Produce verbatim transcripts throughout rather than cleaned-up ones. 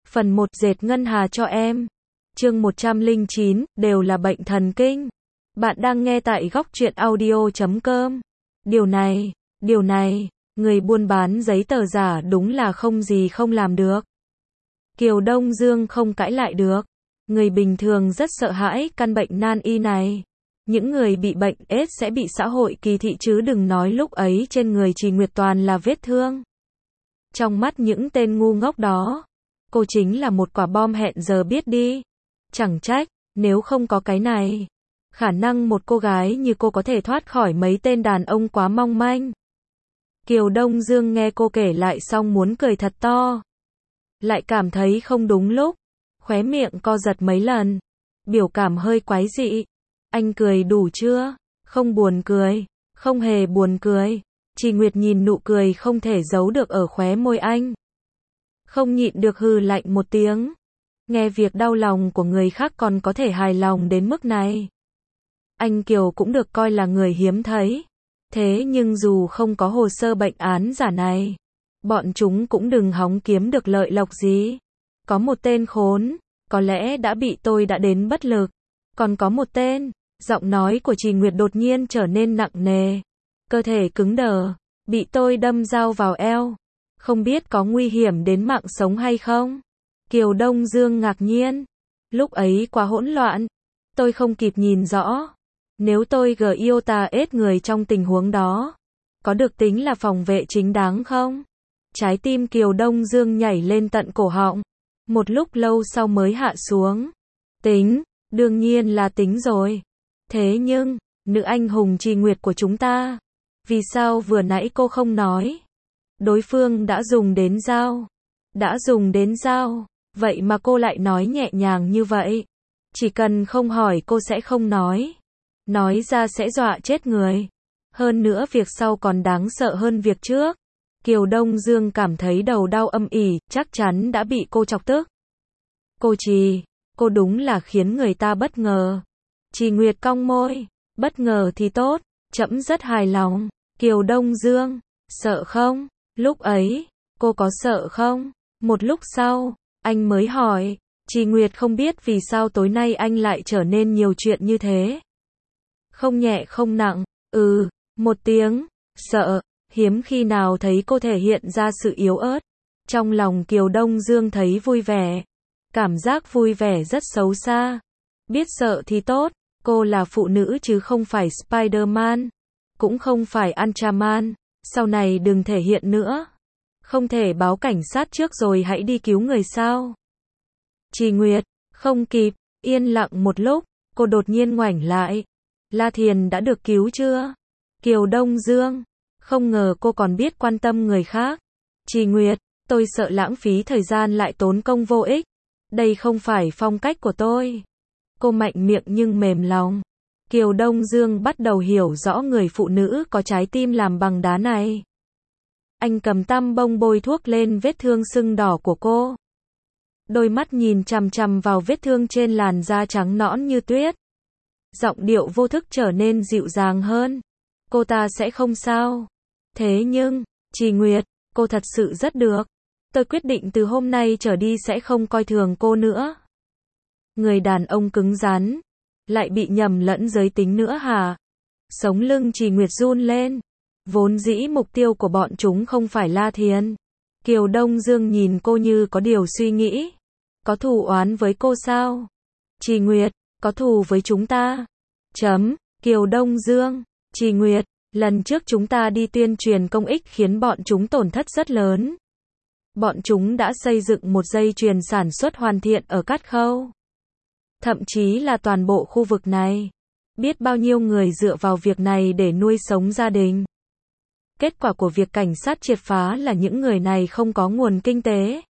Phần một dệt ngân hà cho em. Chương một trăm lẻ chín, đều là bệnh thần kinh. Bạn đang nghe tại góc truyện audio chấm com. Điều này, điều này, người buôn bán giấy tờ giả đúng là không gì không làm được. Kiều Đông Dương không cãi lại được. Người bình thường rất sợ hãi căn bệnh nan y này. Những người bị bệnh AIDS sẽ bị xã hội kỳ thị chứ đừng nói lúc ấy trên người Trì Nguyệt toàn là vết thương. Trong mắt những tên ngu ngốc đó, cô chính là một quả bom hẹn giờ biết đi. Chẳng trách, nếu không có cái này, khả năng một cô gái như cô có thể thoát khỏi mấy tên đàn ông quá mong manh. Kiều Đông Dương nghe cô kể lại xong muốn cười thật to. Lại cảm thấy không đúng lúc. Khóe miệng co giật mấy lần. Biểu cảm hơi quái dị. Anh cười đủ chưa? Không buồn cười. Không hề buồn cười. Trì Nguyệt nhìn nụ cười không thể giấu được ở khóe môi anh. Không nhịn được hừ lạnh một tiếng. Nghe việc đau lòng của người khác còn có thể hài lòng đến mức này. Anh Kiều cũng được coi là người hiếm thấy. Thế nhưng dù không có hồ sơ bệnh án giả này, bọn chúng cũng đừng hòng kiếm được lợi lộc gì. Có một tên khốn, có lẽ đã bị tôi đã đến bất lực. Còn có một tên, giọng nói của Trì Nguyệt đột nhiên trở nên nặng nề. Cơ thể cứng đờ, bị tôi đâm dao vào eo. Không biết có nguy hiểm đến mạng sống hay không? Kiều Đông Dương ngạc nhiên. Lúc ấy quá hỗn loạn. Tôi không kịp nhìn rõ. Nếu tôi gờ yêu ta ết người trong tình huống đó, có được tính là phòng vệ chính đáng không? Trái tim Kiều Đông Dương nhảy lên tận cổ họng. Một lúc lâu sau mới hạ xuống. Tính, đương nhiên là tính rồi. Thế nhưng, nữ anh hùng Trì Nguyệt của chúng ta, vì sao vừa nãy cô không nói? Đối phương đã dùng đến dao. Đã dùng đến dao. Vậy mà cô lại nói nhẹ nhàng như vậy. Chỉ cần không hỏi cô sẽ không nói. Nói ra sẽ dọa chết người. Hơn nữa việc sau còn đáng sợ hơn việc trước. Kiều Đông Dương cảm thấy đầu đau âm ỉ, chắc chắn đã bị cô chọc tức. Cô Trì, cô đúng là khiến người ta bất ngờ. Trì Nguyệt cong môi. Bất ngờ thì tốt, trẫm rất hài lòng. Kiều Đông Dương, sợ không? Lúc ấy, cô có sợ không? Một lúc sau, anh mới hỏi. Trì Nguyệt không biết vì sao tối nay anh lại trở nên nhiều chuyện như thế. Không nhẹ không nặng, ừ, một tiếng, sợ, hiếm khi nào thấy cô thể hiện ra sự yếu ớt. Trong lòng Kiều Đông Dương thấy vui vẻ. Cảm giác vui vẻ rất xấu xa. Biết sợ thì tốt, cô là phụ nữ chứ không phải Spider-Man. Cũng không phải Ultraman. Sau này đừng thể hiện nữa. Không thể báo cảnh sát trước rồi hãy đi cứu người sao? Trì Nguyệt, không kịp, yên lặng một lúc, cô đột nhiên ngoảnh lại. La Thiền đã được cứu chưa? Kiều Đông Dương, không ngờ cô còn biết quan tâm người khác. Trì Nguyệt, tôi sợ lãng phí thời gian lại tốn công vô ích. Đây không phải phong cách của tôi. Cô mạnh miệng nhưng mềm lòng. Kiều Đông Dương bắt đầu hiểu rõ người phụ nữ có trái tim làm bằng đá này. Anh cầm tăm bông bôi thuốc lên vết thương sưng đỏ của cô. Đôi mắt nhìn chằm chằm vào vết thương trên làn da trắng nõn như tuyết. Giọng điệu vô thức trở nên dịu dàng hơn. Cô ta sẽ không sao. Thế nhưng, Trì Nguyệt, cô thật sự rất được. Tôi quyết định từ hôm nay trở đi sẽ không coi thường cô nữa. Người đàn ông cứng rắn. Lại bị nhầm lẫn giới tính nữa hả? Sống lưng Trì Nguyệt run lên. Vốn dĩ mục tiêu của bọn chúng không phải La Thiền. Kiều Đông Dương nhìn cô như có điều suy nghĩ. Có thù oán với cô sao? Trì Nguyệt, có thù với chúng ta. Chấm, Kiều Đông Dương, Trì Nguyệt, lần trước chúng ta đi tuyên truyền công ích khiến bọn chúng tổn thất rất lớn. Bọn chúng đã xây dựng một dây chuyền sản xuất hoàn thiện ở các khâu. Thậm chí là toàn bộ khu vực này. Biết bao nhiêu người dựa vào việc này để nuôi sống gia đình. Kết quả của việc cảnh sát triệt phá là những người này không có nguồn kinh tế.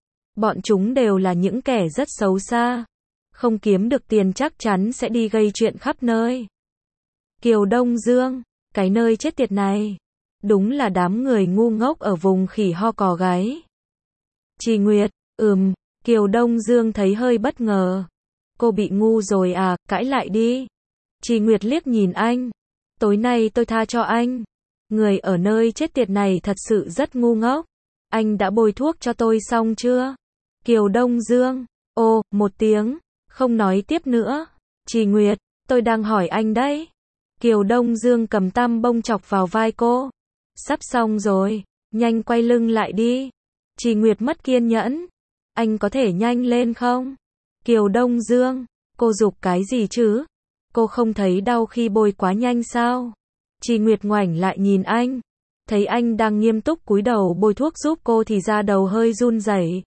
Bọn chúng đều là những kẻ rất xấu xa. Không kiếm được tiền chắc chắn sẽ đi gây chuyện khắp nơi. Kiều Đông Dương, cái nơi chết tiệt này. Đúng là đám người ngu ngốc ở vùng khỉ ho cò gáy. Trì Nguyệt, ừm, Kiều Đông Dương thấy hơi bất ngờ. Cô bị ngu rồi à, cãi lại đi. Trì Nguyệt liếc nhìn anh. Tối nay tôi tha cho anh. Người ở nơi chết tiệt này thật sự rất ngu ngốc. Anh đã bôi thuốc cho tôi xong chưa? Kiều Đông Dương, ô, một tiếng, không nói tiếp nữa. Trì Nguyệt, tôi đang hỏi anh đấy. Kiều Đông Dương cầm tăm bông chọc vào vai cô. Sắp xong rồi, nhanh quay lưng lại đi. Trì Nguyệt mất kiên nhẫn. Anh có thể nhanh lên không? Kiều Đông Dương, cô giục cái gì chứ? Cô không thấy đau khi bôi quá nhanh sao? Trì Nguyệt ngoảnh lại nhìn anh. Thấy anh đang nghiêm túc cúi đầu bôi thuốc giúp cô thì da đầu hơi run rẩy.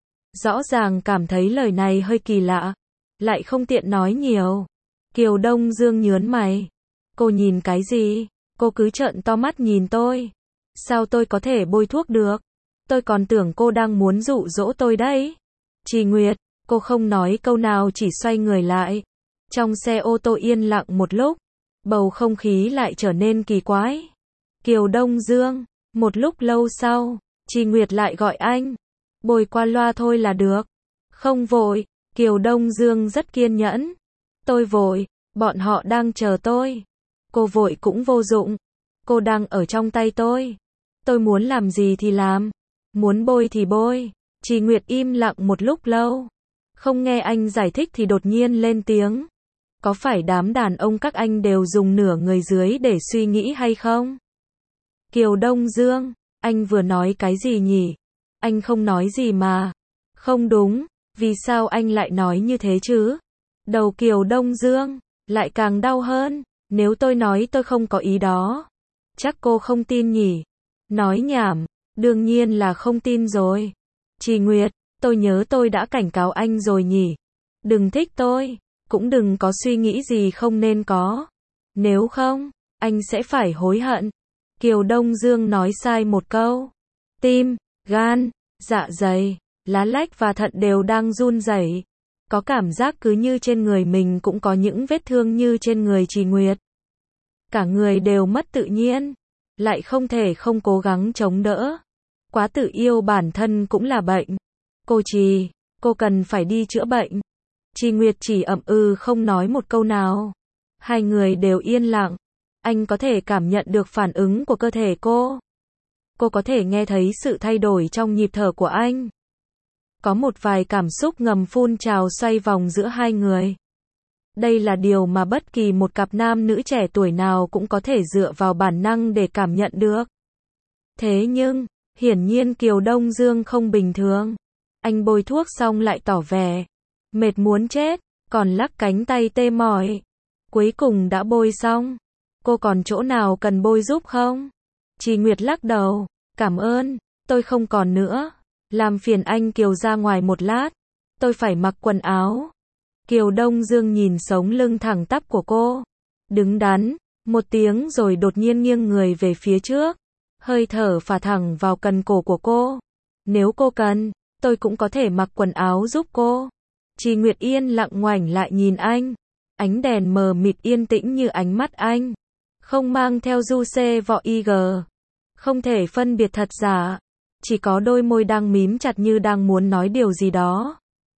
Rõ ràng cảm thấy lời này hơi kỳ lạ. Lại không tiện nói nhiều. Kiều Đông Dương nhớn mày. Cô nhìn cái gì? Cô cứ trợn to mắt nhìn tôi. Sao tôi có thể bôi thuốc được? Tôi còn tưởng cô đang muốn dụ dỗ tôi đấy. Trì Nguyệt, cô không nói câu nào chỉ xoay người lại. Trong xe ô tô yên lặng một lúc. Bầu không khí lại trở nên kỳ quái. Kiều Đông Dương, một lúc lâu sau, Trì Nguyệt lại gọi anh. Bôi qua loa thôi là được. Không vội, Kiều Đông Dương rất kiên nhẫn. Tôi vội, bọn họ đang chờ tôi. Cô vội cũng vô dụng. Cô đang ở trong tay tôi. Tôi muốn làm gì thì làm. Muốn bôi thì bôi. Trì Nguyệt im lặng một lúc lâu. Không nghe anh giải thích thì đột nhiên lên tiếng. Có phải đám đàn ông các anh đều dùng nửa người dưới để suy nghĩ hay không? Kiều Đông Dương, anh vừa nói cái gì nhỉ? Anh không nói gì mà. Không đúng, vì sao anh lại nói như thế chứ? Đầu Kiều Đông Dương lại càng đau hơn. Nếu tôi nói tôi không có ý đó, chắc cô không tin nhỉ? Nói nhảm, đương nhiên là không tin rồi. Trì Nguyệt, tôi nhớ tôi đã cảnh cáo anh rồi nhỉ? Đừng thích tôi, cũng đừng có suy nghĩ gì không nên có. Nếu không, anh sẽ phải hối hận. Kiều Đông Dương nói sai một câu. Tim, gan, dạ dày, lá lách và thận đều đang run rẩy. Có cảm giác cứ như trên người mình cũng có những vết thương như trên người Trì Nguyệt. Cả người đều mất tự nhiên. Lại không thể không cố gắng chống đỡ. Quá tự yêu bản thân cũng là bệnh. Cô Trì, cô cần phải đi chữa bệnh. Trì Nguyệt chỉ ậm ừ không nói một câu nào. Hai người đều yên lặng. Anh có thể cảm nhận được phản ứng của cơ thể cô. Cô có thể nghe thấy sự thay đổi trong nhịp thở của anh. Có một vài cảm xúc ngầm phun trào xoay vòng giữa hai người. Đây là điều mà bất kỳ một cặp nam nữ trẻ tuổi nào cũng có thể dựa vào bản năng để cảm nhận được. Thế nhưng, hiển nhiên Kiều Đông Dương không bình thường. Anh bôi thuốc xong lại tỏ vẻ mệt muốn chết, còn lắc cánh tay tê mỏi. Cuối cùng đã bôi xong. Cô còn chỗ nào cần bôi giúp không? Trì Nguyệt lắc đầu. Cảm ơn, tôi không còn nữa. Làm phiền anh Kiều ra ngoài một lát. Tôi phải mặc quần áo. Kiều Đông Dương nhìn sống lưng thẳng tắp của cô. Đứng đắn, một tiếng rồi đột nhiên nghiêng người về phía trước. Hơi thở phả thẳng vào cần cổ của cô. Nếu cô cần, tôi cũng có thể mặc quần áo giúp cô. Trì Nguyệt yên lặng ngoảnh lại nhìn anh. Ánh đèn mờ mịt yên tĩnh như ánh mắt anh. Không mang theo du xê vọ i giê. Không thể phân biệt thật giả. Chỉ có đôi môi đang mím chặt như đang muốn nói điều gì đó.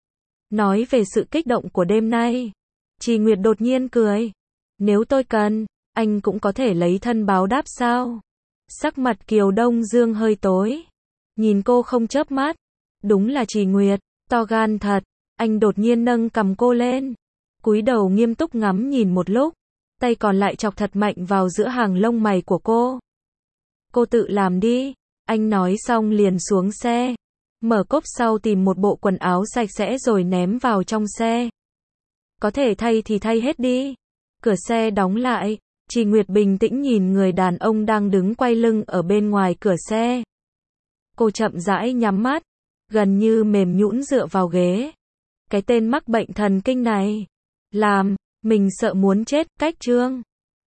Nói về sự kích động của đêm nay. Trì Nguyệt đột nhiên cười. Nếu tôi cần, anh cũng có thể lấy thân báo đáp sao? Sắc mặt Kiều Đông Dương hơi tối. Nhìn cô không chớp mắt. Đúng là Trì Nguyệt, to gan thật. Anh đột nhiên nâng cầm cô lên. Cúi đầu nghiêm túc ngắm nhìn một lúc. Tay còn lại chọc thật mạnh vào giữa hàng lông mày của cô. Cô tự làm đi. Anh nói xong liền xuống xe. Mở cốp sau tìm một bộ quần áo sạch sẽ rồi ném vào trong xe. Có thể thay thì thay hết đi. Cửa xe đóng lại. Trì Nguyệt bình tĩnh nhìn người đàn ông đang đứng quay lưng ở bên ngoài cửa xe. Cô chậm rãi nhắm mắt. Gần như mềm nhũn dựa vào ghế. Cái tên mắc bệnh thần kinh này. Làm, mình sợ muốn chết, cách chương.